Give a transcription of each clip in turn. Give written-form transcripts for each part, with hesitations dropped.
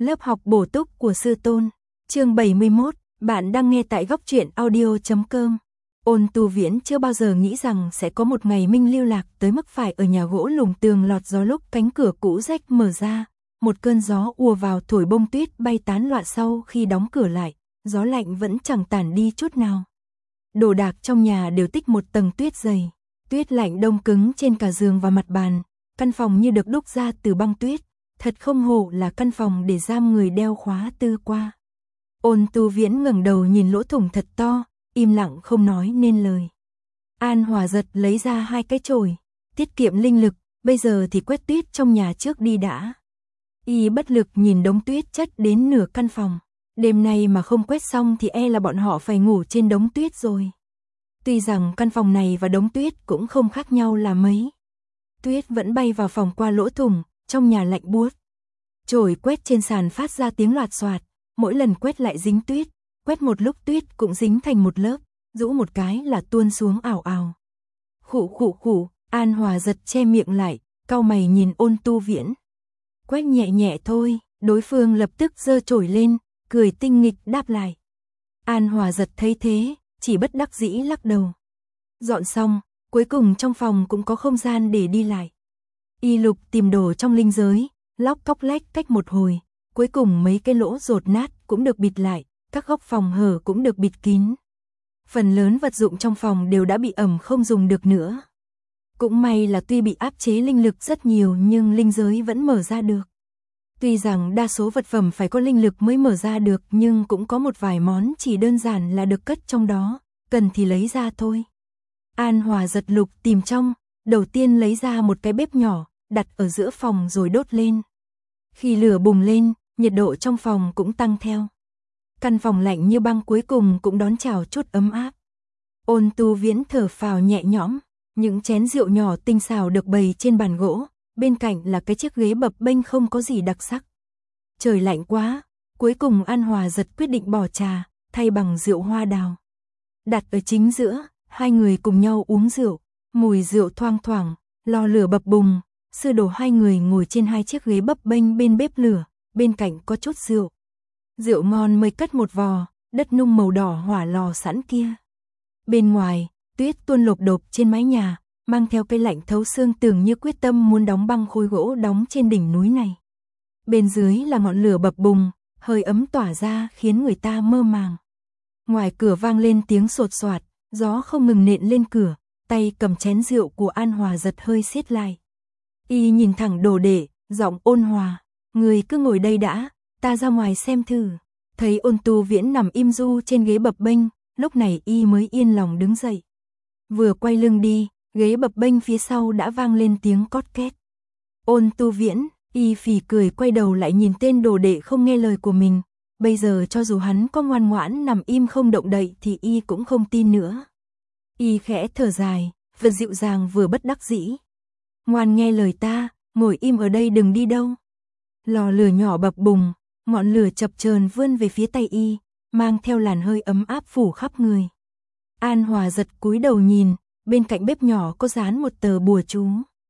Lớp học bổ túc của sư tôn. Chương 71, bạn đang nghe tại góc truyện audio.com. Ôn Tu Viễn chưa bao giờ nghĩ rằng sẽ có một ngày Minh lưu lạc tới mức phải ở nhà gỗ lùng tường lọt gió lúc cánh cửa cũ rách mở ra, một cơn gió ùa vào thổi bông tuyết bay tán loạn sau khi đóng cửa lại, gió lạnh vẫn chẳng tản đi chút nào. Đồ đạc trong nhà đều tích một tầng tuyết dày, tuyết lạnh đông cứng trên cả giường và mặt bàn, căn phòng như được đúc ra từ băng tuyết. Thật không hổ là căn phòng để giam người đeo khóa tư qua. Ôn Tu Viễn ngẩng đầu nhìn lỗ thủng thật to, im lặng không nói nên lời. An Hòa giật lấy ra 2 cái chổi, tiết kiệm linh lực, bây giờ thì quét tuyết trong nhà trước đi đã. Y bất lực nhìn đống tuyết chất đến nửa căn phòng, đêm nay mà không quét xong thì e là bọn họ phải ngủ trên đống tuyết rồi. Tuy rằng căn phòng này và đống tuyết cũng không khác nhau là mấy. Tuyết vẫn bay vào phòng qua lỗ thủng. Trong nhà lạnh buốt, chổi quét trên sàn phát ra tiếng loạt xoạt, mỗi lần quét lại dính tuyết, quét một lúc tuyết cũng dính thành một lớp, rũ một cái là tuôn xuống ào ào. Khụ khụ khụ, An Hòa giật che miệng lại, cau mày nhìn Ôn Tu Viễn. Quét nhẹ nhẹ thôi, đối phương lập tức giơ chổi lên, cười tinh nghịch đáp lại. An Hòa giật thấy thế, chỉ bất đắc dĩ lắc đầu. Dọn xong, cuối cùng trong phòng cũng có không gian để đi lại. Y lục tìm đồ trong linh giới, lóc cóc lách cách một hồi, cuối cùng mấy cái lỗ dột nát cũng được bịt lại, các góc phòng hở cũng được bịt kín. Phần lớn vật dụng trong phòng đều đã bị ẩm không dùng được nữa. Cũng may là tuy bị áp chế linh lực rất nhiều nhưng linh giới vẫn mở ra được. Tuy rằng đa số vật phẩm phải có linh lực mới mở ra được nhưng cũng có một vài món chỉ đơn giản là được cất trong đó, cần thì lấy ra thôi. An Hòa giật lục tìm trong, đầu tiên lấy ra một cái bếp nhỏ, đặt ở giữa phòng rồi đốt lên. Khi lửa bùng lên, nhiệt độ trong phòng cũng tăng theo. Căn phòng lạnh như băng cuối cùng cũng đón chào chút ấm áp. Ôn Tu Viễn thở phào nhẹ nhõm, những chén rượu nhỏ tinh xảo được bày trên bàn gỗ, bên cạnh là cái chiếc ghế bập bênh không có gì đặc sắc. Trời lạnh quá, cuối cùng An Hòa giật quyết định bỏ trà, thay bằng rượu hoa đào. Đặt ở chính giữa, hai người cùng nhau uống rượu, mùi rượu thoang thoảng, lò lửa bập bùng. Sư đồ hai người ngồi trên 2 chiếc ghế bập bênh bên bếp lửa, bên cạnh có chút rượu. Rượu ngon mới cất một vò, đất nung màu đỏ hỏa lò sẵn kia. Bên ngoài, tuyết tuôn lộp độp trên mái nhà, mang theo cái lạnh thấu xương tưởng như quyết tâm muốn đóng băng khối gỗ đóng trên đỉnh núi này. Bên dưới là ngọn lửa bập bùng, hơi ấm tỏa ra khiến người ta mơ màng. Ngoài cửa vang lên tiếng sột soạt, gió không ngừng nện lên cửa, tay cầm chén rượu của An Hòa giật hơi siết lại. Y nhìn thẳng Đồ Đệ, giọng ôn hòa, người cứ ngồi đây đã, ta ra ngoài xem thử. Thấy Ôn Tu Viễn nằm im ru trên ghế bập bênh, lúc này y mới yên lòng đứng dậy. Vừa quay lưng đi, ghế bập bênh phía sau đã vang lên tiếng cót két. Ôn Tu Viễn, y phì cười quay đầu lại nhìn tên Đồ Đệ không nghe lời của mình. Bây giờ cho dù hắn có ngoan ngoãn nằm im không động đậy thì y cũng không tin nữa. Y khẽ thở dài, vừa dịu dàng vừa bất đắc dĩ. Ngoan nghe lời ta, ngồi im ở đây đừng đi đâu. Lò lửa nhỏ bập bùng, ngọn lửa chập chờn vươn về phía tay y, mang theo làn hơi ấm áp phủ khắp người. An Hòa giật cúi đầu nhìn, bên cạnh bếp nhỏ có dán một tờ bùa chú.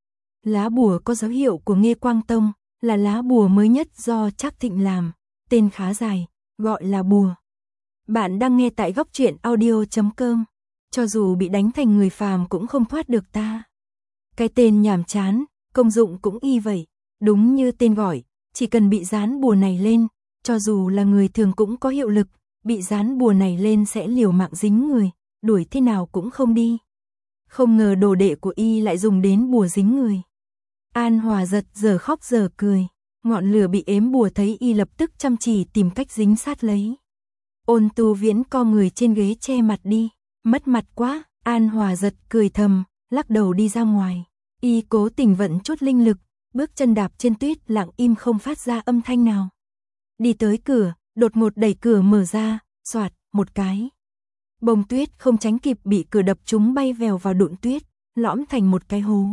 Lá bùa có dấu hiệu của Nghê Quang Tông, là lá bùa mới nhất do Trác Thịnh làm, tên khá dài, gọi là bùa. Bạn đang nghe tại góc truyện audio.com. Cho dù bị đánh thành người phàm cũng không thoát được ta. Cái tên nhàm chán, công dụng cũng y vậy, đúng như tên gọi, chỉ cần bị dán bùa này lên, cho dù là người thường cũng có hiệu lực, bị dán bùa này lên sẽ liều mạng dính người, đuổi thế nào cũng không đi. Không ngờ Đồ Đệ của y lại dùng đến bùa dính người. An Hòa giật giờ khóc giờ cười, ngọn lửa bị ếm bùa thấy y lập tức chăm chỉ tìm cách dính sát lấy. Ôn Tu Viễn co người trên ghế che mặt đi, mất mặt quá, An Hòa giật cười thầm, lắc đầu đi ra ngoài. Y cố tình vận chút linh lực, bước chân đạp trên tuyết lặng im không phát ra âm thanh nào. Đi tới cửa, đột ngột đẩy cửa mở ra, xoạt, một cái. Bông tuyết không tránh kịp bị cửa đập trúng bay vèo vào đụn tuyết, lõm thành một cái hố.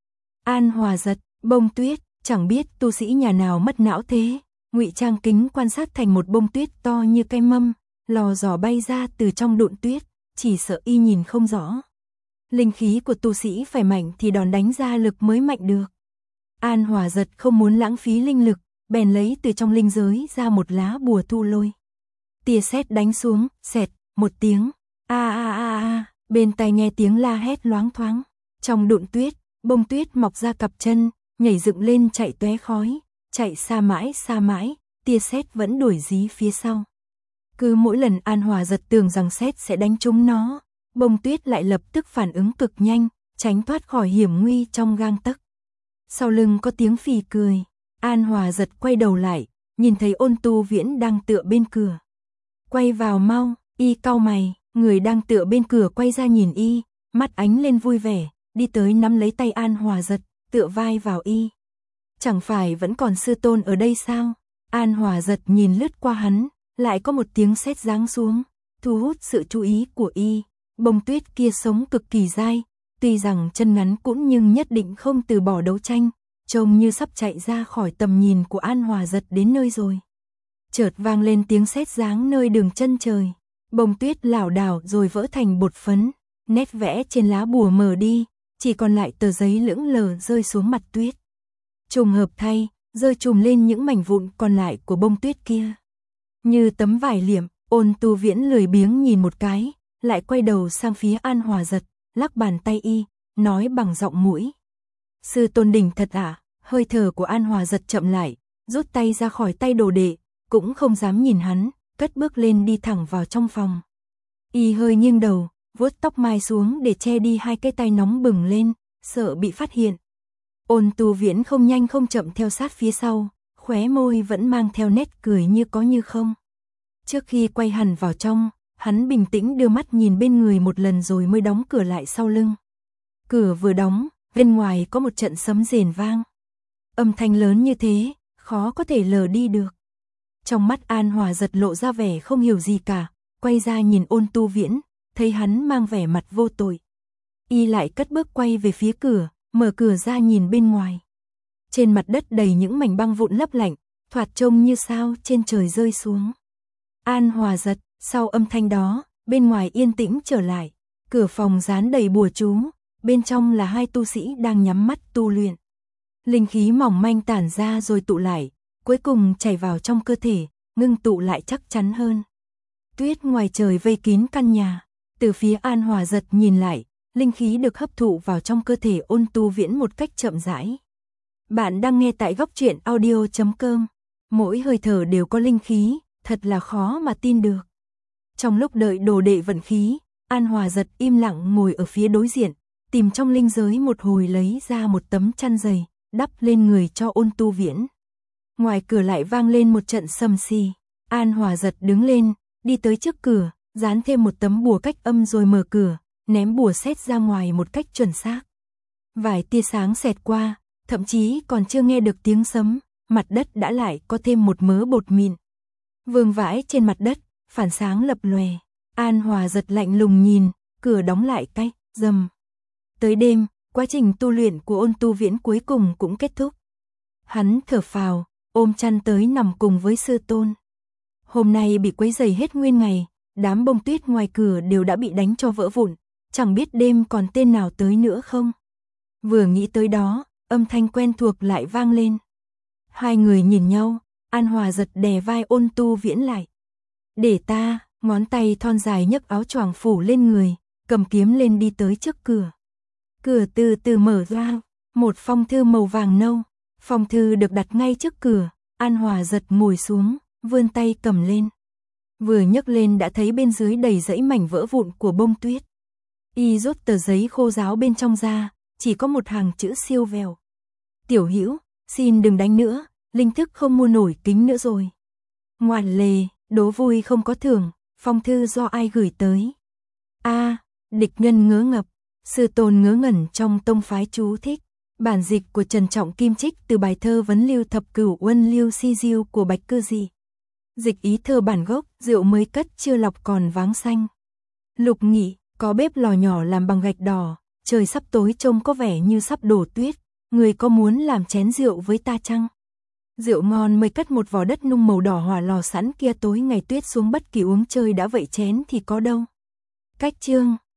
An Hòa giật, bông tuyết, chẳng biết tu sĩ nhà nào mất não thế, ngụy trang kính quan sát thành một bông tuyết to như cái mâm, lò giò bay ra từ trong đụn tuyết, chỉ sợ y nhìn không rõ. Linh khí của tu sĩ phải mạnh thì đòn đánh ra lực mới mạnh được. An Hòa giật không muốn lãng phí linh lực, bèn lấy từ trong linh giới ra một lá bùa thu lôi. Tia sét đánh xuống, xẹt, một tiếng, bên tai nghe tiếng la hét loáng thoáng. Trong đụn tuyết, bông tuyết mọc ra cặp chân, nhảy dựng lên chạy tóe khói, chạy xa mãi, tia sét vẫn đuổi dí phía sau. Cứ mỗi lần An Hòa giật tưởng rằng sét sẽ đánh trúng nó, bông tuyết lại lập tức phản ứng cực nhanh, tránh thoát khỏi hiểm nguy trong gang tấc. Sau lưng có tiếng phì cười, An Hòa giật quay đầu lại, nhìn thấy Ôn Tu Viễn đang tựa bên cửa. Quay vào mau, y cau mày, người đang tựa bên cửa quay ra nhìn y, mắt ánh lên vui vẻ, đi tới nắm lấy tay An Hòa giật, tựa vai vào y. Chẳng phải vẫn còn sư tôn ở đây sao? An Hòa giật nhìn lướt qua hắn, lại có một tiếng sét giáng xuống, thu hút sự chú ý của y. Bông tuyết kia sống cực kỳ dai, tuy rằng chân ngắn cũng nhưng nhất định không từ bỏ đấu tranh, trông như sắp chạy ra khỏi tầm nhìn của An Hòa giật đến nơi rồi. Chợt vang lên tiếng sét giáng nơi đường chân trời, bông tuyết lảo đảo rồi vỡ thành bột phấn, nét vẽ trên lá bùa mờ đi, chỉ còn lại tờ giấy lững lờ rơi xuống mặt tuyết. Trùng hợp thay, rơi trùm lên những mảnh vụn còn lại của bông tuyết kia. Như tấm vải liệm, Ôn Tu Viễn lười biếng nhìn một cái, lại quay đầu sang phía An Hòa giật, lắc bàn tay y, nói bằng giọng mũi. Sư tôn đỉnh thật à? Hơi thở của An Hòa giật chậm lại, rút tay ra khỏi tay đồ đệ, cũng không dám nhìn hắn, cất bước lên đi thẳng vào trong phòng. Y hơi nghiêng đầu, vuốt tóc mai xuống để che đi hai cái tay nóng bừng lên, sợ bị phát hiện. Ôn Tu Viễn không nhanh không chậm theo sát phía sau, khóe môi vẫn mang theo nét cười như có như không. Trước khi quay hẳn vào trong, hắn bình tĩnh đưa mắt nhìn bên người một lần rồi mới đóng cửa lại sau lưng. Cửa vừa đóng, bên ngoài có một trận sấm rền vang. Âm thanh lớn như thế, khó có thể lờ đi được. Trong mắt An Hòa giật lộ ra vẻ không hiểu gì cả, quay ra nhìn Ôn Tu Viễn, thấy hắn mang vẻ mặt vô tội. Y lại cất bước quay về phía cửa, mở cửa ra nhìn bên ngoài. Trên mặt đất đầy những mảnh băng vụn lấp lạnh, thoạt trông như sao trên trời rơi xuống. An Hòa giật, sau âm thanh đó, bên ngoài yên tĩnh trở lại. Cửa phòng dán đầy bùa chú, bên trong là hai tu sĩ đang nhắm mắt tu luyện. Linh khí mỏng manh tản ra rồi tụ lại, cuối cùng chảy vào trong cơ thể, ngưng tụ lại chắc chắn hơn. Tuyết ngoài trời vây kín căn nhà, từ phía An Hòa giật nhìn lại, linh khí được hấp thụ vào trong cơ thể Ôn Tu Viễn một cách chậm rãi. Bạn đang nghe tại góc truyện audio.com. Mỗi hơi thở đều có linh khí, thật là khó mà tin được. Trong lúc đợi đồ đệ vận khí, An Hòa giật im lặng ngồi ở phía đối diện, tìm trong linh giới một hồi lấy ra một tấm chăn dày, đắp lên người cho Ôn Tu Viễn. Ngoài cửa lại vang lên một trận sầm xì. An Hòa giật đứng lên, đi tới trước cửa, dán thêm một tấm bùa cách âm rồi mở cửa, ném bùa sét ra ngoài một cách chuẩn xác. Vài tia sáng xẹt qua, thậm chí còn chưa nghe được tiếng sấm, mặt đất đã lại có thêm một mớ bột mịn. Vương vãi trên mặt đất, phản sáng lập lòe. An Hòa giật lạnh lùng nhìn, cửa đóng lại cách, rầm. Tới đêm, quá trình tu luyện của Ôn Tu Viễn cuối cùng cũng kết thúc. Hắn thở phào, ôm chăn tới nằm cùng với sư tôn. Hôm nay bị quấy rầy hết nguyên ngày, đám bông tuyết ngoài cửa đều đã bị đánh cho vỡ vụn, chẳng biết đêm còn tên nào tới nữa không. Vừa nghĩ tới đó, âm thanh quen thuộc lại vang lên. Hai người nhìn nhau, An Hòa giật đè vai Ôn Tu Viễn lại. Để ta, ngón tay thon dài nhấc áo choàng phủ lên người, cầm kiếm lên đi tới trước cửa. Cửa từ từ mở ra, một phong thư màu vàng nâu. Phong thư được đặt ngay trước cửa, An Hòa giật ngồi xuống, vươn tay cầm lên. Vừa nhấc lên đã thấy bên dưới đầy dãy mảnh vỡ vụn của bông tuyết. Y rút tờ giấy khô ráo bên trong ra, chỉ có một hàng chữ siêu vẹo. Tiểu Hữu, xin đừng đánh nữa, linh thức không mua nổi kính nữa rồi. Ngoạn lề, đố vui không có thưởng, phong thư do ai gửi tới? Địch nhân ngớ ngập, sư tôn ngớ ngẩn trong tông phái chú thích. Bản dịch của Trần Trọng Kim trích từ bài thơ Vấn Lưu Thập Cửu Uân Lưu Si Diêu của Bạch Cư Dị. Dịch ý thơ bản gốc, rượu mới cất chưa lọc còn váng xanh. Lục Nghị, có bếp lò nhỏ làm bằng gạch đỏ, trời sắp tối trông có vẻ như sắp đổ tuyết, người có muốn làm chén rượu với ta chăng? Rượu ngon mới cất một vò đất nung màu đỏ hỏa lò sẵn kia, tối ngày tuyết xuống bất kỳ uống chơi đã vậy chén thì có đâu. Cách chương